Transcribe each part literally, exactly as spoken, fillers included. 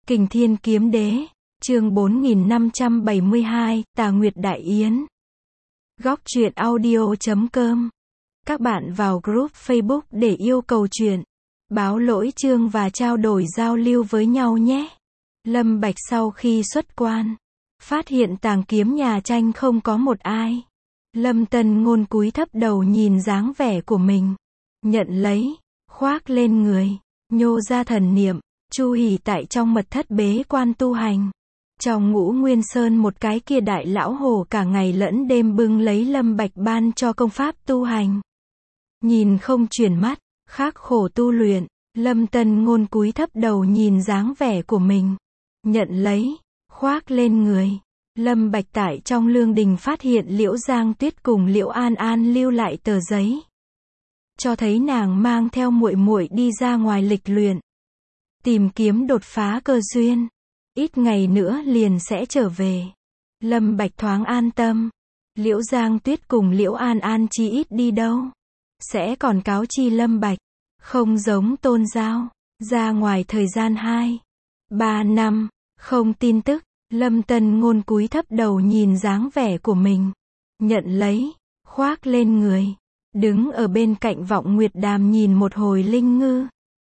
Kình Thiên Kiếm Đế, chương bốn nghìn năm trăm bảy mươi hai, Tà Nguyệt Đại Yến. Góc truyện audio chấm com. Các bạn vào group Facebook để yêu cầu truyện, báo lỗi chương và trao đổi giao lưu với nhau nhé. Lâm Bạch sau khi xuất quan, phát hiện tàng kiếm nhà tranh không có một ai. Lâm Tân Ngôn cúi thấp đầu nhìn dáng vẻ của mình, nhận lấy, khoác lên người, nhô ra thần niệm. Chu Hỉ tại trong mật thất bế quan tu hành. Trong Ngũ Nguyên Sơn một cái kia đại lão hồ cả ngày lẫn đêm bưng lấy Lâm Bạch ban cho công pháp tu hành. Nhìn không chuyển mắt, khắc khổ tu luyện, Lâm Tân Ngôn cúi thấp đầu nhìn dáng vẻ của mình, nhận lấy, khoác lên người. Lâm Bạch tại trong lương đình phát hiện Liễu Giang Tuyết cùng Liễu An An lưu lại tờ giấy, cho thấy nàng mang theo muội muội đi ra ngoài lịch luyện, tìm kiếm đột phá cơ duyên, ít ngày nữa liền sẽ trở về. Lâm Bạch thoáng an tâm. Liễu Giang Tuyết cùng Liễu An An chi ít đi đâu, sẽ còn cáo chi Lâm Bạch, không giống Tôn Giao, ra ngoài thời gian hai, ba năm, không tin tức. Lâm Tân Ngôn cúi thấp đầu nhìn dáng vẻ của mình, nhận lấy, khoác lên người, đứng ở bên cạnh Vọng Nguyệt Đàm nhìn một hồi Linh Ngư.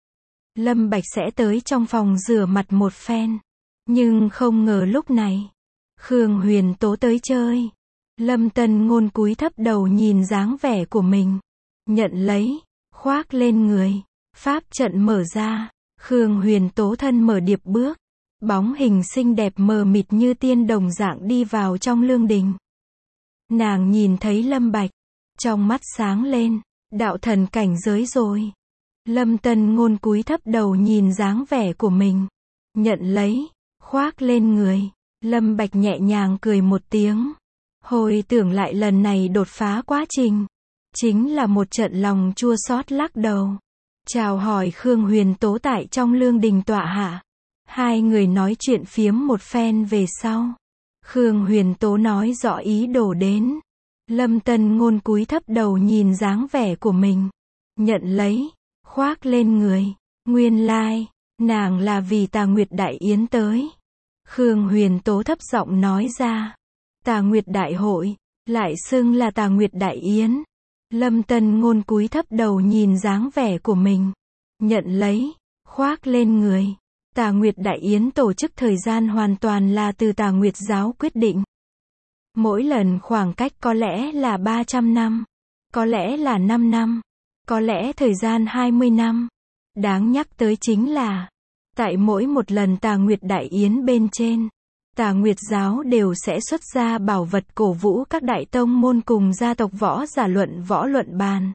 Lâm Bạch sẽ tới trong phòng rửa mặt một phen, nhưng không ngờ lúc này, Khương Huyền Tố tới chơi. Lâm Tân Ngôn cúi thấp đầu nhìn dáng vẻ của mình, nhận lấy, khoác lên người, pháp trận mở ra, Khương Huyền Tố thân mở điệp bước, bóng hình xinh đẹp mờ mịt như tiên đồng dạng đi vào trong lương đình. Nàng nhìn thấy Lâm Bạch, trong mắt sáng lên, đạo thần cảnh giới rồi. Lâm Tân Ngôn cúi thấp đầu nhìn dáng vẻ của mình, nhận lấy, khoác lên người. Lâm Bạch nhẹ nhàng cười một tiếng, hồi tưởng lại lần này đột phá quá trình, chính là một trận lòng chua xót lắc đầu. Chào hỏi Khương Huyền Tố tại trong lương đình tọa hạ. Hai người nói chuyện phiếm một phen về sau, Khương Huyền Tố nói rõ ý đồ đến. Lâm Tân Ngôn cúi thấp đầu nhìn dáng vẻ của mình, nhận lấy, khoác lên người. Nguyên lai, nàng là vì Tà Nguyệt Đại Yến tới. Khương Huyền Tố thấp giọng nói ra. Tà Nguyệt Đại Hội, lại xưng là Tà Nguyệt Đại Yến. Lâm Tân Ngôn cúi thấp đầu nhìn dáng vẻ của mình, nhận lấy, khoác lên người. Tà Nguyệt Đại Yến tổ chức thời gian hoàn toàn là từ Tà Nguyệt giáo quyết định. Mỗi lần khoảng cách có lẽ là ba trăm năm, có lẽ là năm năm, có lẽ thời gian hai mươi năm. Đáng nhắc tới chính là, tại mỗi một lần Tà Nguyệt Đại Yến bên trên, Tà Nguyệt giáo đều sẽ xuất ra bảo vật cổ vũ các đại tông môn cùng gia tộc võ giả luận võ luận bàn.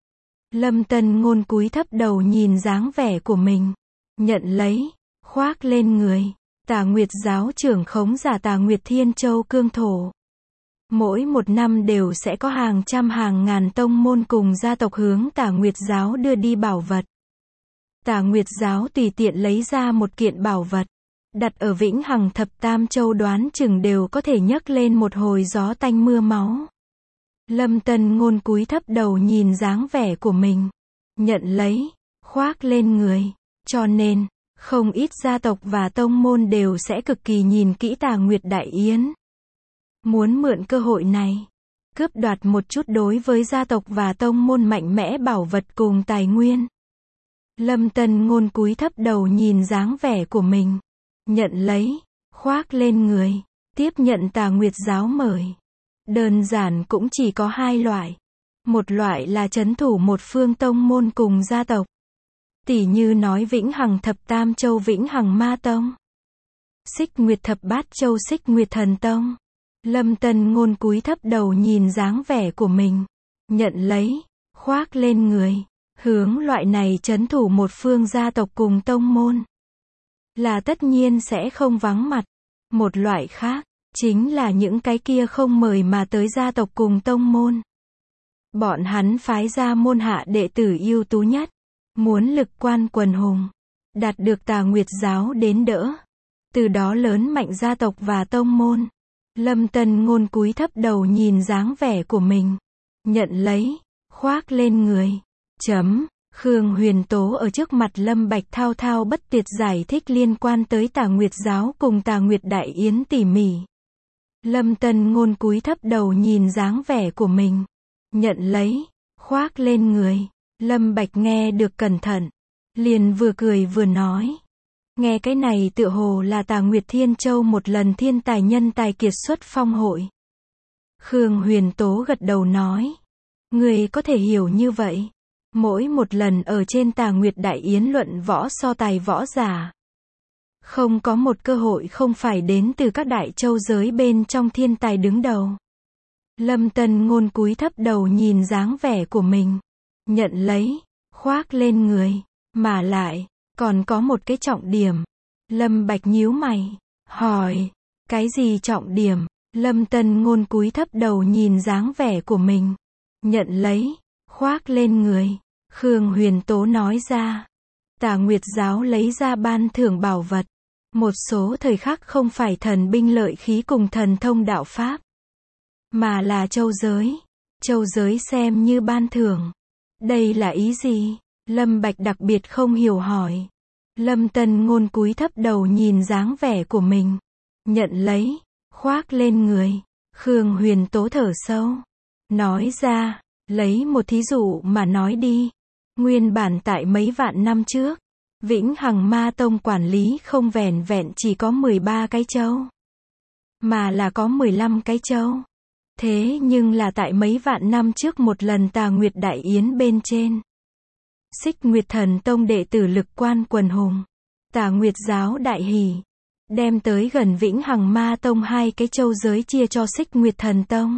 Lâm Tân Ngôn cúi thấp đầu nhìn dáng vẻ của mình, nhận lấy, khoác lên người. Tà Nguyệt giáo trưởng khống giả Tà Nguyệt Thiên Châu cương thổ. Mỗi một năm đều sẽ có hàng trăm hàng ngàn tông môn cùng gia tộc hướng Tà Nguyệt giáo đưa đi bảo vật. Tà Nguyệt giáo tùy tiện lấy ra một kiện bảo vật, đặt ở Vĩnh Hằng Thập Tam Châu đoán chừng đều có thể nhấc lên một hồi gió tanh mưa máu. Lâm Tân Ngôn cúi thấp đầu nhìn dáng vẻ của mình, nhận lấy, khoác lên người. Cho nên, không ít gia tộc và tông môn đều sẽ cực kỳ nhìn kỹ Tà Nguyệt Đại Yến. Muốn mượn cơ hội này, cướp đoạt một chút đối với gia tộc và tông môn mạnh mẽ bảo vật cùng tài nguyên. Lâm Tân Ngôn cúi thấp đầu nhìn dáng vẻ của mình, nhận lấy, khoác lên người, tiếp nhận Tà Nguyệt giáo mời. Đơn giản cũng chỉ có hai loại. Một loại là trấn thủ một phương tông môn cùng gia tộc. Tỷ như nói Vĩnh Hằng Thập Tam Châu Vĩnh Hằng Ma Tông, Xích Nguyệt Thập Bát Châu Xích Nguyệt Thần Tông. Lâm Tân Ngôn cúi thấp đầu nhìn dáng vẻ của mình, nhận lấy, khoác lên người. Hướng loại này trấn thủ một phương gia tộc cùng tông môn, là tất nhiên sẽ không vắng mặt. Một loại khác, chính là những cái kia không mời mà tới gia tộc cùng tông môn. Bọn hắn phái ra môn hạ đệ tử ưu tú nhất, muốn lực quan quần hùng, đạt được Tà Nguyệt giáo đến đỡ, từ đó lớn mạnh gia tộc và tông môn. Lâm Tân Ngôn cúi thấp đầu nhìn dáng vẻ của mình, nhận lấy, khoác lên người. Chấm, Khương Huyền Tố ở trước mặt Lâm Bạch thao thao bất tuyệt giải thích liên quan tới Tà Nguyệt giáo cùng Tà Nguyệt Đại Yến tỉ mỉ. Lâm Tân Ngôn cúi thấp đầu nhìn dáng vẻ của mình. Nhận lấy, khoác lên người. Lâm Bạch nghe được cẩn thận. Liền vừa cười vừa nói. Nghe cái này tựa hồ là Tà Nguyệt Thiên Châu một lần thiên tài nhân tài kiệt xuất phong hội. Khương Huyền Tố gật đầu nói. Người có thể hiểu như vậy. Mỗi một lần ở trên Tà Nguyệt Đại Yến luận võ so tài võ giả. Không có một cơ hội không phải đến từ các đại châu giới bên trong thiên tài đứng đầu. Lâm Tân Ngôn cúi thấp đầu nhìn dáng vẻ của mình. Nhận lấy, khoác lên người. Mà lại, còn có một cái trọng điểm. Lâm Bạch nhíu mày, hỏi. Cái gì trọng điểm? Lâm Tân Ngôn cúi thấp đầu nhìn dáng vẻ của mình. Nhận lấy, khoác lên người. Khương Huyền Tố nói ra. Tà Nguyệt giáo lấy ra ban thưởng bảo vật. Một số thời khắc không phải thần binh lợi khí cùng thần thông đạo pháp. Mà là châu giới. Châu giới xem như ban thưởng. Đây là ý gì? Lâm Bạch đặc biệt không hiểu hỏi. Lâm Tân Ngôn cúi thấp đầu nhìn dáng vẻ của mình. Nhận lấy, khoác lên người. Khương Huyền Tố thở sâu. Nói ra, lấy một thí dụ mà nói đi. Nguyên bản tại mấy vạn năm trước, Vĩnh Hằng Ma Tông quản lý không vẻn vẹn chỉ có mười ba cái châu. Mà là có mười lăm cái châu. Thế nhưng là tại mấy vạn năm trước một lần Tà Nguyệt Đại Yến bên trên. Xích Nguyệt Thần Tông đệ tử Lực Quan quần hùng. Tà Nguyệt giáo đại hỉ. Đem tới gần Vĩnh Hằng Ma Tông hai cái châu giới chia cho Xích Nguyệt Thần Tông.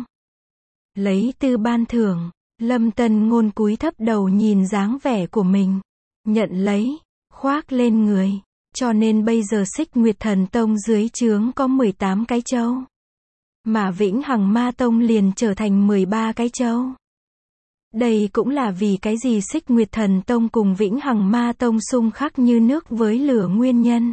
Lấy tư ban thưởng. Lâm Tân Ngôn cúi thấp đầu nhìn dáng vẻ của mình. Nhận lấy, khoác lên người. Cho nên bây giờ Xích Nguyệt Thần Tông dưới trướng có mười tám cái châu. Mà Vĩnh Hằng Ma Tông liền trở thành mười ba cái châu. Đây cũng là vì cái gì Xích Nguyệt Thần Tông cùng Vĩnh Hằng Ma Tông xung khắc như nước với lửa nguyên nhân.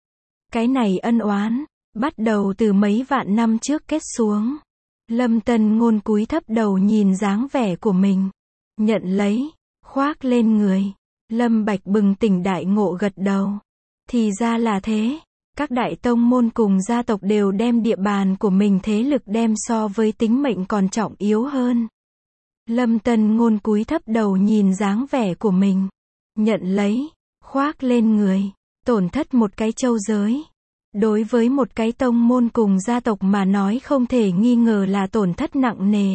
Cái này ân oán, bắt đầu từ mấy vạn năm trước kết xuống. Lâm Tân Ngôn cúi thấp đầu nhìn dáng vẻ của mình. Nhận lấy, khoác lên người. Lâm Bạch bừng tỉnh đại ngộ gật đầu. Thì ra là thế. Các đại tông môn cùng gia tộc đều đem địa bàn của mình thế lực đem so với tính mệnh còn trọng yếu hơn. Lâm Tân Ngôn cúi thấp đầu nhìn dáng vẻ của mình. Nhận lấy, khoác lên người. Tổn thất một cái châu giới. Đối với một cái tông môn cùng gia tộc mà nói không thể nghi ngờ là tổn thất nặng nề.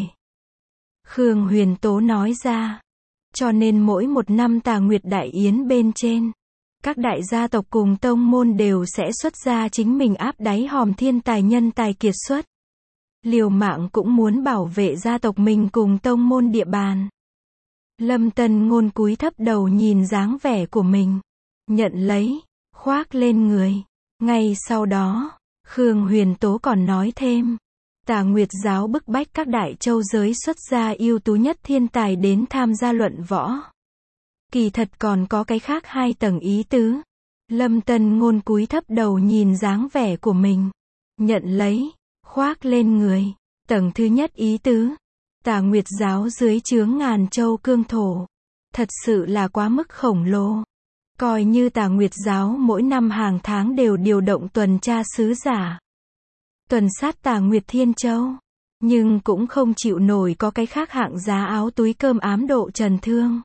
Khương Huyền Tố nói ra. Cho nên mỗi một năm Tà Nguyệt Đại Yến bên trên, các đại gia tộc cùng tông môn đều sẽ xuất ra chính mình áp đáy hòm thiên tài nhân tài kiệt xuất. Liều mạng cũng muốn bảo vệ gia tộc mình cùng tông môn địa bàn. Lâm Tân Ngôn cúi thấp đầu nhìn dáng vẻ của mình. Nhận lấy, khoác lên người. Ngay sau đó, Khương Huyền Tố còn nói thêm. Tà Nguyệt giáo bức bách các đại châu giới xuất ra ưu tú nhất thiên tài đến tham gia luận võ. Kỳ thật còn có cái khác hai tầng ý tứ. Lâm Tân Ngôn cúi thấp đầu nhìn dáng vẻ của mình. Nhận lấy, khoác lên người. Tầng thứ nhất ý tứ. Tà Nguyệt giáo dưới trướng ngàn châu cương thổ. Thật sự là quá mức khổng lồ. Coi như Tà Nguyệt giáo mỗi năm hàng tháng đều điều động tuần tra sứ giả. Tuần sát Tà Nguyệt Thiên Châu. Nhưng cũng không chịu nổi có cái khác hạng giá áo túi cơm ám độ trần thương.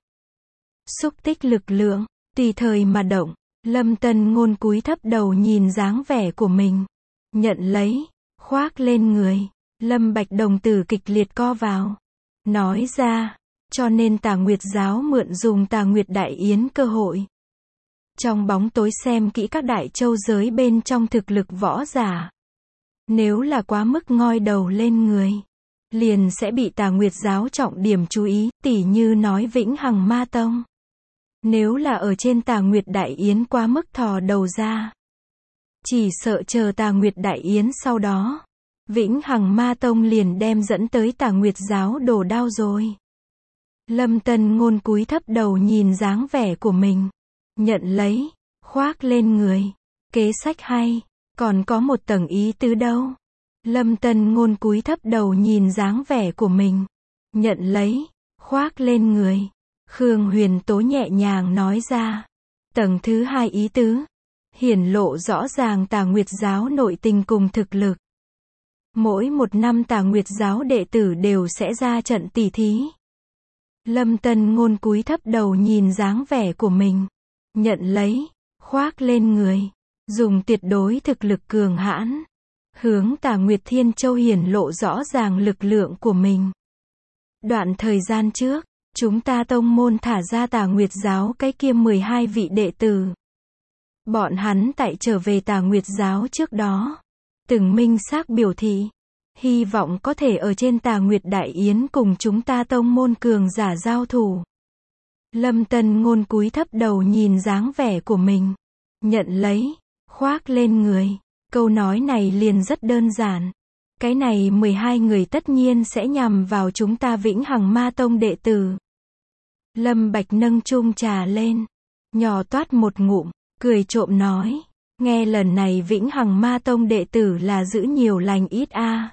Xúc tích lực lượng, tùy thời mà động. Lâm Tân Ngôn cúi thấp đầu nhìn dáng vẻ của mình. Nhận lấy, khoác lên người. Lâm Bạch đồng tử kịch liệt co vào. Nói ra, cho nên Tà Nguyệt giáo mượn dùng Tà Nguyệt Đại Yến cơ hội. Trong bóng tối xem kỹ các đại châu giới bên trong thực lực võ giả. Nếu là quá mức ngoi đầu lên người, liền sẽ bị Tà Nguyệt giáo trọng điểm chú ý, tỉ như nói Vĩnh Hằng Ma Tông. Nếu là ở trên Tà Nguyệt Đại Yến quá mức thò đầu ra, chỉ sợ chờ Tà Nguyệt Đại Yến sau đó, Vĩnh Hằng Ma Tông liền đem dẫn tới Tà Nguyệt giáo đổ đao rồi. Lâm Tân Ngôn cúi thấp đầu nhìn dáng vẻ của mình. Nhận lấy, khoác lên người. Kế sách hay, còn có một tầng ý tứ đâu. Lâm Tân Ngôn cúi thấp đầu nhìn dáng vẻ của mình. Nhận lấy, khoác lên người. Khương Huyền Tố nhẹ nhàng nói ra. Tầng thứ hai ý tứ. Hiển lộ rõ ràng Tà Nguyệt giáo nội tình cùng thực lực. Mỗi một năm Tà Nguyệt giáo đệ tử đều sẽ ra trận tỉ thí. Lâm Tân Ngôn cúi thấp đầu nhìn dáng vẻ của mình. Nhận lấy, khoác lên người. Dùng tuyệt đối thực lực cường hãn. Hướng Tà Nguyệt Thiên Châu hiển lộ rõ ràng lực lượng của mình. Đoạn thời gian trước, chúng ta tông môn thả ra Tà Nguyệt giáo cái kia mười hai vị đệ tử. Bọn hắn tại trở về Tà Nguyệt giáo trước đó, từng minh xác biểu thị, hy vọng có thể ở trên Tà Nguyệt Đại Yến cùng chúng ta tông môn cường giả giao thủ. Lâm Tân Ngôn cúi thấp đầu nhìn dáng vẻ của mình. Nhận lấy, khoác lên người. Câu nói này liền rất đơn giản. Cái này mười hai người tất nhiên sẽ nhằm vào chúng ta Vĩnh Hằng Ma Tông đệ tử. Lâm Bạch nâng chung trà lên, nhỏ toát một ngụm, cười trộm nói. Nghe lần này Vĩnh Hằng Ma Tông đệ tử là giữ nhiều lành ít a. À.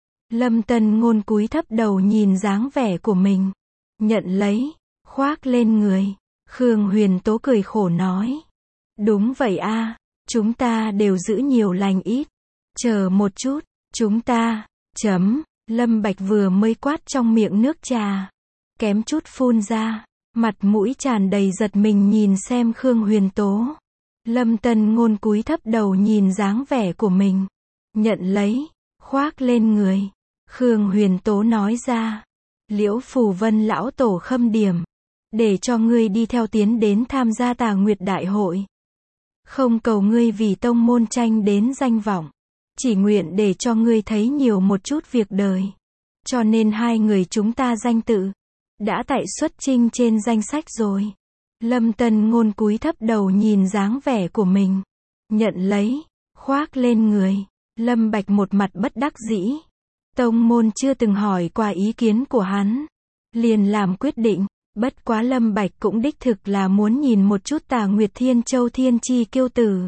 Lâm Tân Ngôn cúi thấp đầu nhìn dáng vẻ của mình. Nhận lấy, khoác lên người. Khương Huyền Tố cười khổ nói. Đúng vậy a, à, chúng ta đều giữ nhiều lành ít. Chờ một chút, chúng ta, chấm, Lâm Bạch vừa mới quát trong miệng nước trà. Kém chút phun ra, mặt mũi tràn đầy giật mình nhìn xem Khương Huyền Tố. Lâm Tân Ngôn cúi thấp đầu nhìn dáng vẻ của mình. Nhận lấy, khoác lên người. Khương Huyền Tố nói ra. Liễu Phù Vân lão tổ khâm điểm. Để cho ngươi đi theo tiến đến tham gia Tà Nguyệt Đại hội. Không cầu ngươi vì tông môn tranh đến danh vọng. Chỉ nguyện để cho ngươi thấy nhiều một chút việc đời. Cho nên hai người chúng ta danh tự đã tại xuất chinh trên danh sách rồi. Lâm Tân Ngôn cúi thấp đầu nhìn dáng vẻ của mình. Nhận lấy, khoác lên người. Lâm Bạch một mặt bất đắc dĩ. Tông môn chưa từng hỏi qua ý kiến của hắn. Liền làm quyết định. Bất quá Lâm Bạch cũng đích thực là muốn nhìn một chút Tà Nguyệt Thiên Châu thiên chi kiêu tử.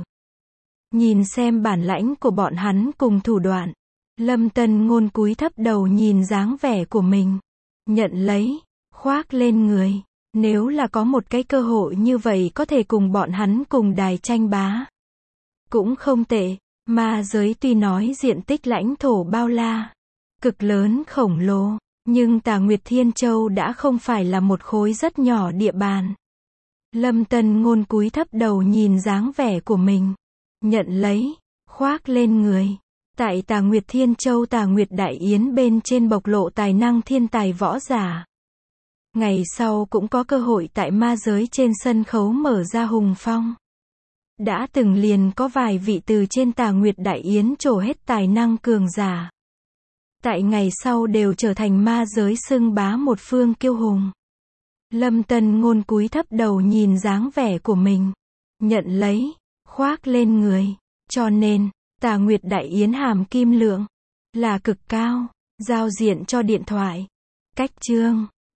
Nhìn xem bản lãnh của bọn hắn cùng thủ đoạn. Lâm Tân Ngôn cúi thấp đầu nhìn dáng vẻ của mình. Nhận lấy, khoác lên người. Nếu là có một cái cơ hội như vậy có thể cùng bọn hắn cùng đài tranh bá. Cũng không tệ, ma giới tuy nói diện tích lãnh thổ bao la, cực lớn khổng lồ, nhưng Tà Nguyệt Thiên Châu đã không phải là một khối rất nhỏ địa bàn. Lâm Tân Ngôn cúi thấp đầu nhìn dáng vẻ của mình. Nhận lấy, khoác lên người. Tại Tà Nguyệt Thiên Châu Tà Nguyệt Đại Yến bên trên bộc lộ tài năng thiên tài võ giả. Ngày sau cũng có cơ hội tại ma giới trên sân khấu mở ra hùng phong. Đã từng liền có vài vị từ trên Tà Nguyệt Đại Yến trổ hết tài năng cường giả. Tại ngày sau đều trở thành ma giới xưng bá một phương kiêu hùng. Lâm Tân Ngôn cúi thấp đầu nhìn dáng vẻ của mình. Nhận lấy, khoác lên người. Cho nên, Tà Nguyệt Đại Yến hàm kim lượng là cực cao. Giao diện cho điện thoại. Cách chương